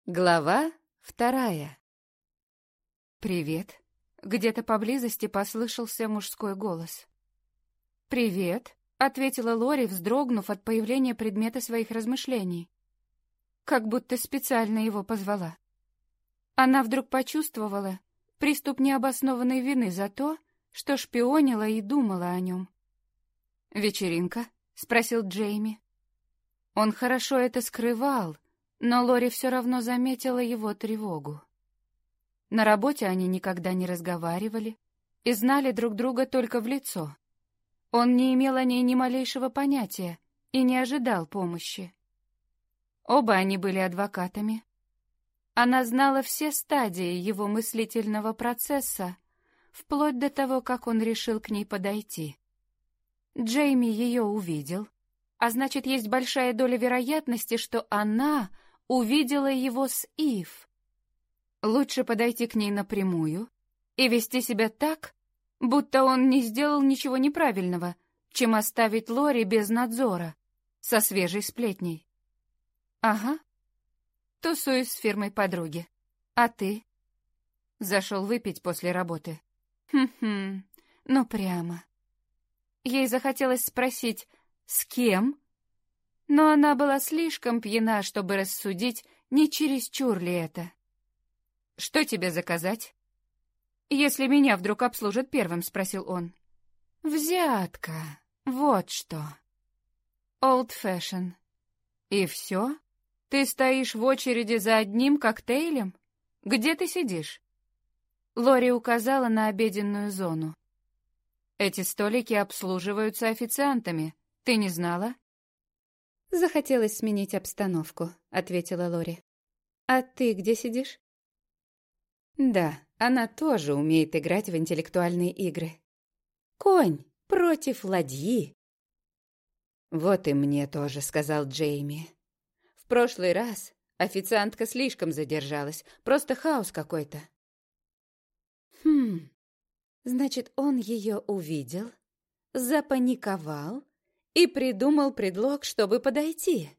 Глава 2. «Привет». Где-то поблизости послышался мужской голос. «Привет», — ответила Лори, вздрогнув от появления предмета своих размышлений. Как будто специально его позвала. Она вдруг почувствовала приступ необоснованной вины за то, что шпионила и думала о нем. «Вечеринка?» — спросил Джейми. Он хорошо это скрывал, но Лори все равно заметила его тревогу. На работе они никогда не разговаривали и знали друг друга только в лицо. Он не имел о ней ни малейшего понятия и не ожидал помощи. Оба они были адвокатами. Она знала все стадии его мыслительного процесса, вплоть до того, как он решил к ней подойти. Джейми ее увидел, а значит, есть большая доля вероятности, что она увидела его с Ив. Лучше подойти к ней напрямую и вести себя так, будто он не сделал ничего неправильного, чем оставить Лори без надзора, со свежей сплетней. «Ага. Тусуюсь с фирмой подруги. А ты?» Зашел выпить после работы. «Хм-хм, ну прямо». Ей захотелось спросить, с кем? Но она была слишком пьяна, чтобы рассудить, не чересчур ли это. «Что тебе заказать?» «Если меня вдруг обслужат первым», — спросил он. «Взятка. Вот что. Old Fashion. И все? Ты стоишь в очереди за одним коктейлем? Где ты сидишь?» Лори указала на обеденную зону. «Эти столики обслуживаются официантами. Ты не знала?» «Захотелось сменить обстановку», — ответила Лори. «А ты где сидишь?» Да, она тоже умеет играть в интеллектуальные игры. Конь против ладьи. «Вот и мне тоже», — сказал Джейми. «В прошлый раз официантка слишком задержалась. Просто хаос какой-то». Значит, он ее увидел, запаниковал и придумал предлог, чтобы подойти.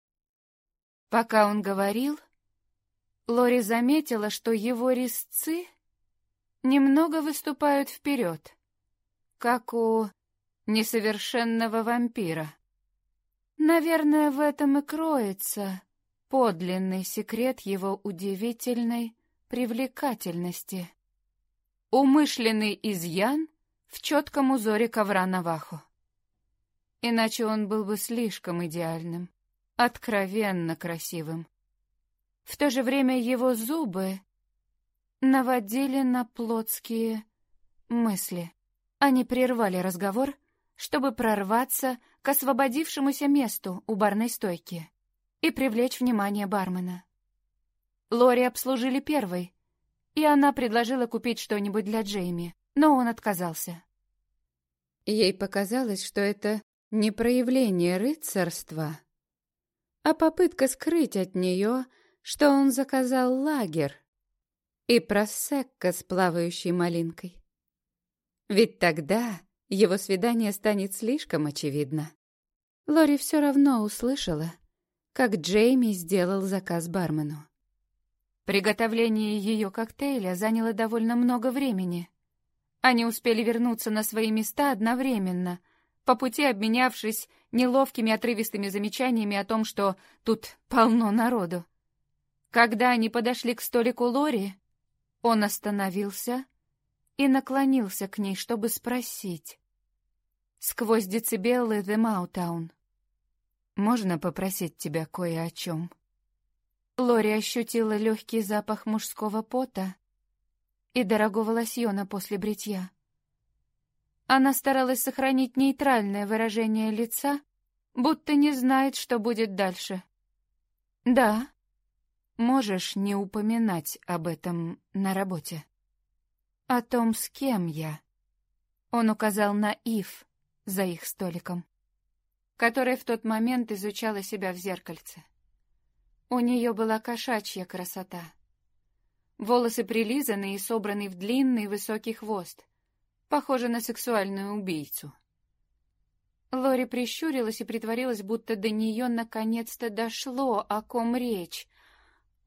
Пока он говорил, Лори заметила, что его резцы немного выступают вперед, как у несовершенного вампира. Наверное, в этом и кроется подлинный секрет его удивительной привлекательности. Умышленный изъян в четком узоре ковра навахо. Иначе он был бы слишком идеальным, откровенно красивым. В то же время его зубы наводили на плотские мысли. Они прервали разговор, чтобы прорваться к освободившемуся месту у барной стойки и привлечь внимание бармена. Лори обслужили первой, и она предложила купить что-нибудь для Джейми, но он отказался. Ей показалось, что это не проявление рыцарства, а попытка скрыть от нее, что он заказал лагер и просекко с плавающей малинкой. Ведь тогда его свидание станет слишком очевидно. Лори все равно услышала, как Джейми сделал заказ бармену. Приготовление ее коктейля заняло довольно много времени. Они успели вернуться на свои места одновременно, по пути обменявшись неловкими отрывистыми замечаниями о том, что тут полно народу. Когда они подошли к столику Лори, он остановился и наклонился к ней, чтобы спросить. Сквозь децибелы The Motown. «Можно попросить тебя кое о чем?» Лори ощутила легкий запах мужского пота и дорогого лосьона после бритья. Она старалась сохранить нейтральное выражение лица, будто не знает, что будет дальше. «Да, можешь не упоминать об этом на работе. О том, с кем я». Он указал на Ив за их столиком, которая в тот момент изучала себя в зеркальце. У нее была кошачья красота. Волосы прилизаны и собраны в длинный высокий хвост, похоже на сексуальную убийцу. Лори прищурилась и притворилась, будто до нее наконец-то дошло, о ком речь.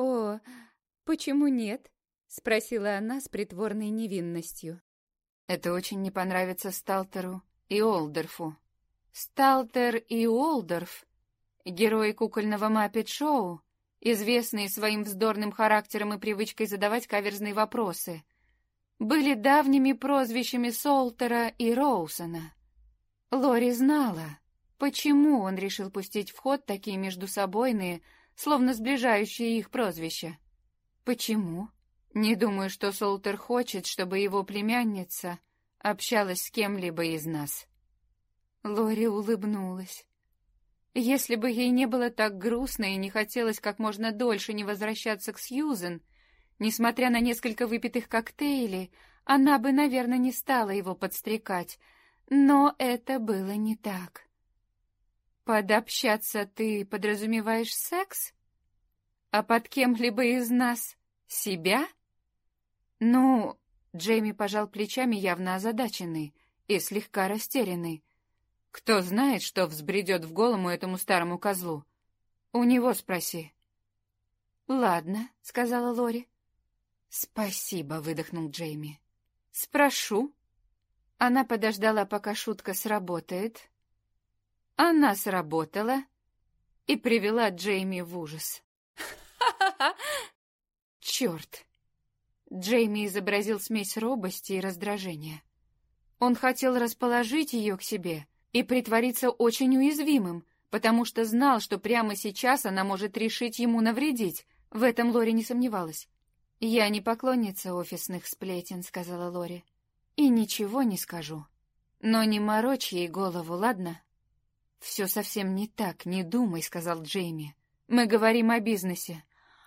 «О, почему нет?» — спросила она с притворной невинностью. «Это очень не понравится Сталтеру и Олдорфу». Сталтер и Уолдорф, герои кукольного Маппет-шоу, известные своим вздорным характером и привычкой задавать каверзные вопросы, были давними прозвищами Солтера и Роусона. Лори знала, почему он решил пустить в ход такие междусобойные, словно сближающие их прозвища. Почему? Не думаю, что Солтер хочет, чтобы его племянница общалась с кем-либо из нас. Лори улыбнулась. Если бы ей не было так грустно и не хотелось как можно дольше не возвращаться к Сьюзен, несмотря на несколько выпитых коктейлей, она бы, наверное, не стала его подстрекать, но это было не так. «Под общаться ты подразумеваешь секс? А под кем-либо из нас себя?» «Ну...» — Джейми пожал плечами, явно озадаченный и слегка растерянный. «Кто знает, что взбредет в голову этому старому козлу? У него спроси». «Ладно», — сказала Лори. «Спасибо», — выдохнул Джейми. «Спрошу». Она подождала, пока шутка сработает. Она сработала и привела Джейми в ужас. «Ха-ха-ха!» «Черт!» Джейми изобразил смесь робости и раздражения. Он хотел расположить ее к себе и притвориться очень уязвимым, потому что знал, что прямо сейчас она может решить ему навредить. В этом Лори не сомневалась. «Я не поклонница офисных сплетен», — сказала Лори. «И ничего не скажу. Но не морочь ей голову, ладно?» «Все совсем не так, не думай», — сказал Джейми. «Мы говорим о бизнесе».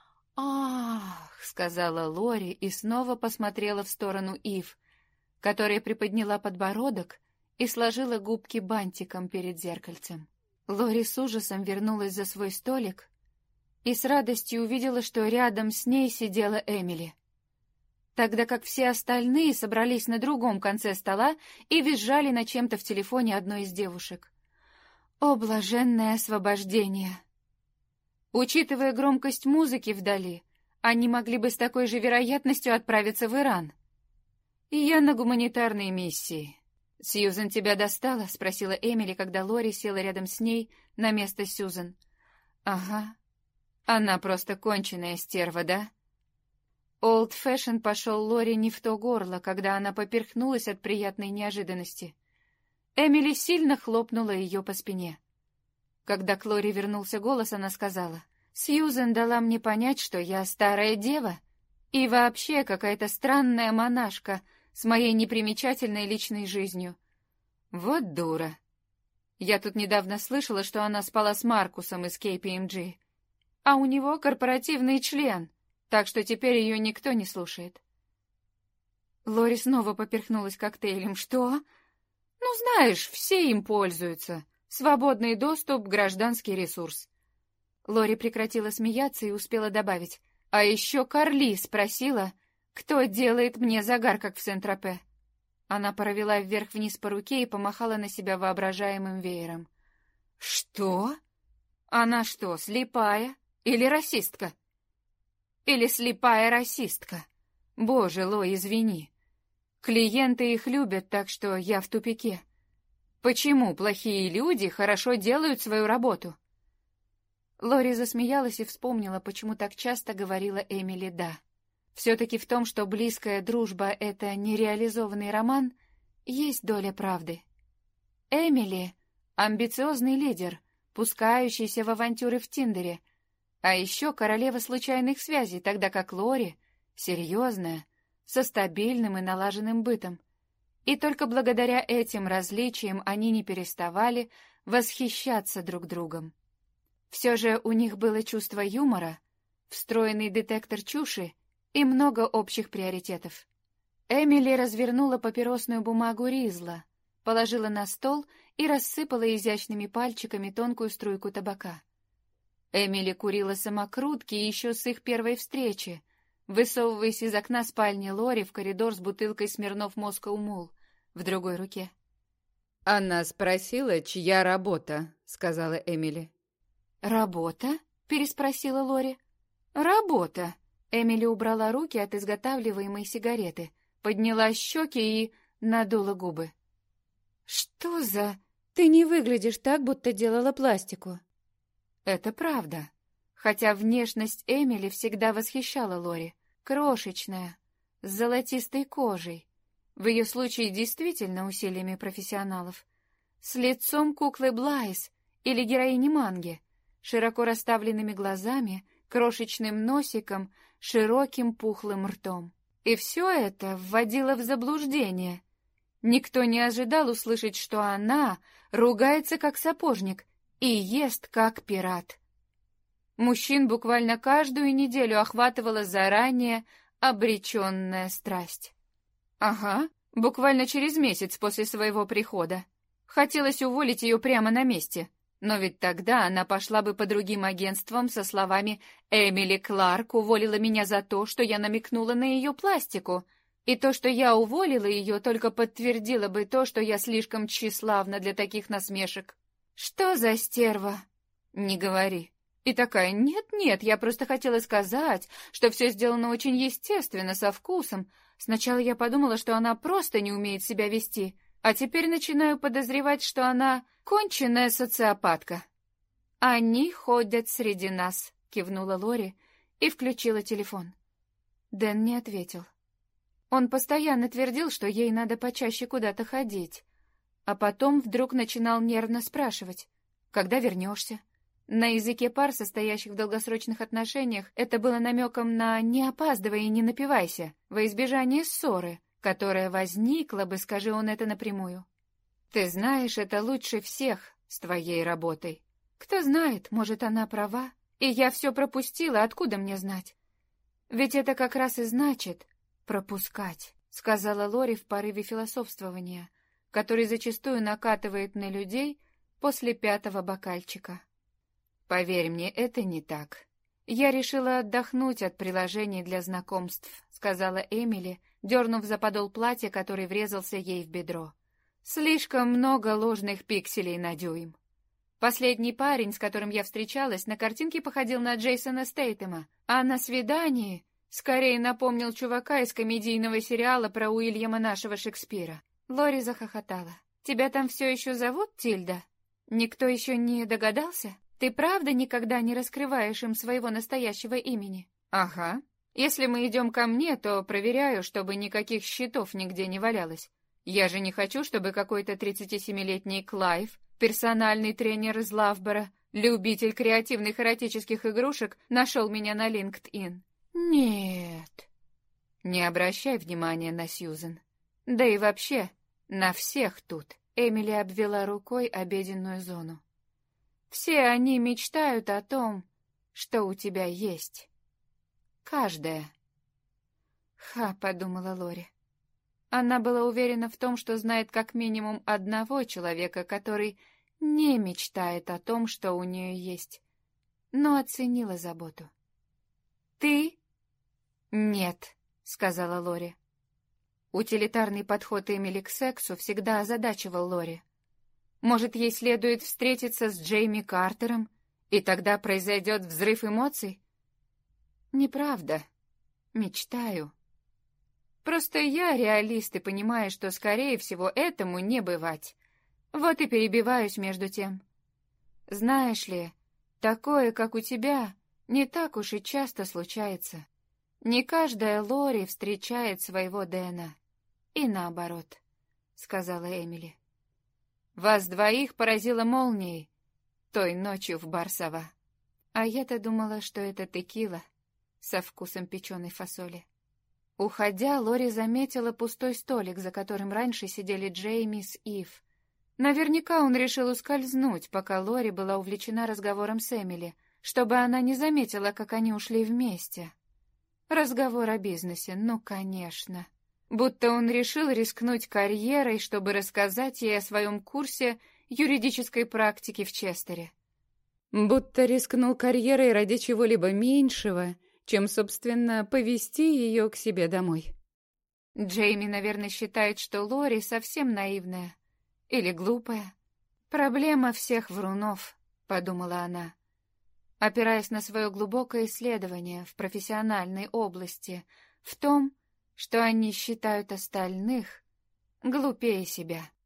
«Ах», — сказала Лори и снова посмотрела в сторону Ив, которая приподняла подбородок и сложила губки бантиком перед зеркальцем. Лори с ужасом вернулась за свой столик и с радостью увидела, что рядом с ней сидела Эмили, тогда как все остальные собрались на другом конце стола и визжали над чем-то в телефоне одной из девушек. О, блаженное освобождение! Учитывая громкость музыки вдали, они могли бы с такой же вероятностью отправиться в Иран. И я на гуманитарной миссии. «Сьюзен тебя достала?» — спросила Эмили, когда Лори села рядом с ней на место Сьюзен. «Ага. Она просто конченая стерва, да?» Олд Фэшн пошел Лори не в то горло, когда она поперхнулась от приятной неожиданности. Эмили сильно хлопнула ее по спине. Когда к Лори вернулся голос, она сказала: «Сьюзен дала мне понять, что я старая дева и вообще какая-то странная монашка с моей непримечательной личной жизнью. Вот дура. Я тут недавно слышала, что она спала с Маркусом из KPMG, а у него корпоративный член, так что теперь ее никто не слушает». Лори снова поперхнулась коктейлем. «Что?» «Ну, знаешь, все им пользуются. Свободный доступ — гражданский ресурс». Лори прекратила смеяться и успела добавить: «А еще Карли спросила, кто делает мне загар, как в Сент-Тропе». Она провела вверх-вниз по руке и помахала на себя воображаемым веером. «Что? Она что, слепая или расистка?» «Или слепая расистка? Боже, Ло, извини. Клиенты их любят, так что я в тупике. Почему плохие люди хорошо делают свою работу?» Лори засмеялась и вспомнила, почему так часто говорила Эмили «да». Все-таки в том, что близкая дружба — это нереализованный роман, есть доля правды. Эмили — амбициозный лидер, пускающийся в авантюры в Тиндере, а еще королева случайных связей, тогда как Лори — серьезная, со стабильным и налаженным бытом. И только благодаря этим различиям они не переставали восхищаться друг другом. Все же у них было чувство юмора, встроенный детектор чуши и много общих приоритетов. Эмили развернула папиросную бумагу Ризла, положила на стол и рассыпала изящными пальчиками тонкую струйку табака. Эмили курила самокрутки еще с их первой встречи, высовываясь из окна спальни Лори в коридор с бутылкой Смирнов Москоу Мул в другой руке. «Она спросила, чья работа», — сказала Эмили. «Работа?» — переспросила Лори. Работа. Эмили убрала руки от изготавливаемой сигареты, подняла щеки и надула губы. Что за... Ты не выглядишь так, будто делала пластику. Это правда. Хотя внешность Эмили всегда восхищала Лори. Крошечная, с золотистой кожей. В ее случае действительно усилиями профессионалов. С лицом куклы Блайс или героини манги, широко расставленными глазами, крошечным носиком, широким пухлым ртом. И все это вводило в заблуждение. Никто не ожидал услышать, что она ругается как сапожник и ест как пират. Мужчин буквально каждую неделю охватывала заранее обреченная страсть. Ага, буквально через месяц после своего прихода. Хотелось уволить ее прямо на месте. Но ведь тогда она пошла бы по другим агентствам со словами «Эмили Кларк уволила меня за то, что я намекнула на ее пластику». И то, что я уволила ее, только подтвердило бы то, что я слишком тщеславна для таких насмешек. Что за стерва? Не говори. И такая, нет-нет, я просто хотела сказать, что все сделано очень естественно, со вкусом. Сначала я подумала, что она просто не умеет себя вести, а теперь начинаю подозревать, что она конченная социопатка. «Они ходят среди нас», — кивнула Лори и включила телефон. Дэн не ответил. Он постоянно твердил, что ей надо почаще куда-то ходить, а потом вдруг начинал нервно спрашивать, «Когда вернешься?» На языке пар, состоящих в долгосрочных отношениях, это было намеком на «не опаздывай и не напивайся», во избежание ссоры, которая возникла бы, скажи он это напрямую. «Ты знаешь, это лучше всех с твоей работой. Кто знает, может, она права, и я все пропустила, откуда мне знать? Ведь это как раз и значит пропускать», — сказала Лори в порыве философствования, который зачастую накатывает на людей после 5-го бокальчика. «Поверь мне, это не так. Я решила отдохнуть от приложений для знакомств», — сказала Эмили, дернув за подол платья, который врезался ей в бедро. «Слишком много ложных пикселей на дюйм. Последний парень, с которым я встречалась, на картинке походил на Джейсона Стейтема, а на свидании скорее напомнил чувака из комедийного сериала про Уильяма нашего Шекспира». Лори захохотала. «Тебя там все еще зовут Тильда? Никто еще не догадался? Ты правда никогда не раскрываешь им своего настоящего имени?» «Ага. Если мы идем ко мне, то проверяю, чтобы никаких счетов нигде не валялось. Я же не хочу, чтобы какой-то 37-летний Клайв, персональный тренер из Лавбора, любитель креативных эротических игрушек, нашел меня на LinkedIn. Нет. Не обращай внимания на Сьюзен. Да и вообще, на всех тут». Эмили обвела рукой обеденную зону. «Все они мечтают о том, что у тебя есть. Каждая». «Ха», — подумала Лори. Она была уверена в том, что знает как минимум одного человека, который не мечтает о том, что у нее есть, но оценила заботу. «Ты?» «Нет», — сказала Лори. Утилитарный подход Эмили к сексу всегда озадачивал Лори. Может, ей следует встретиться с Джейми Картером, и тогда произойдет взрыв эмоций? Неправда. Мечтаю. Просто я реалист и понимаю, что, скорее всего, этому не бывать. Вот и перебиваюсь между тем. Знаешь ли, такое, как у тебя, не так уж и часто случается. Не каждая Лори встречает своего Дэна. И наоборот, — сказала Эмили. Вас двоих поразила молнией той ночью в Барсова. А я-то думала, что это текила со вкусом печеной фасоли. Уходя, Лори заметила пустой столик, за которым раньше сидели Джейми с Ив. Наверняка он решил ускользнуть, пока Лори была увлечена разговором с Эмили, чтобы она не заметила, как они ушли вместе. Разговор о бизнесе, ну, конечно. Будто он решил рискнуть карьерой, чтобы рассказать ей о своем курсе юридической практики в Честере. Будто рискнул карьерой ради чего-либо меньшего, чем, собственно, повезти ее к себе домой. Джейми, наверное, считает, что Лори совсем наивная или глупая. «Проблема всех врунов», — подумала она. опираясь на свое глубокое исследование в профессиональной области, в том, что они считают остальных глупее себя.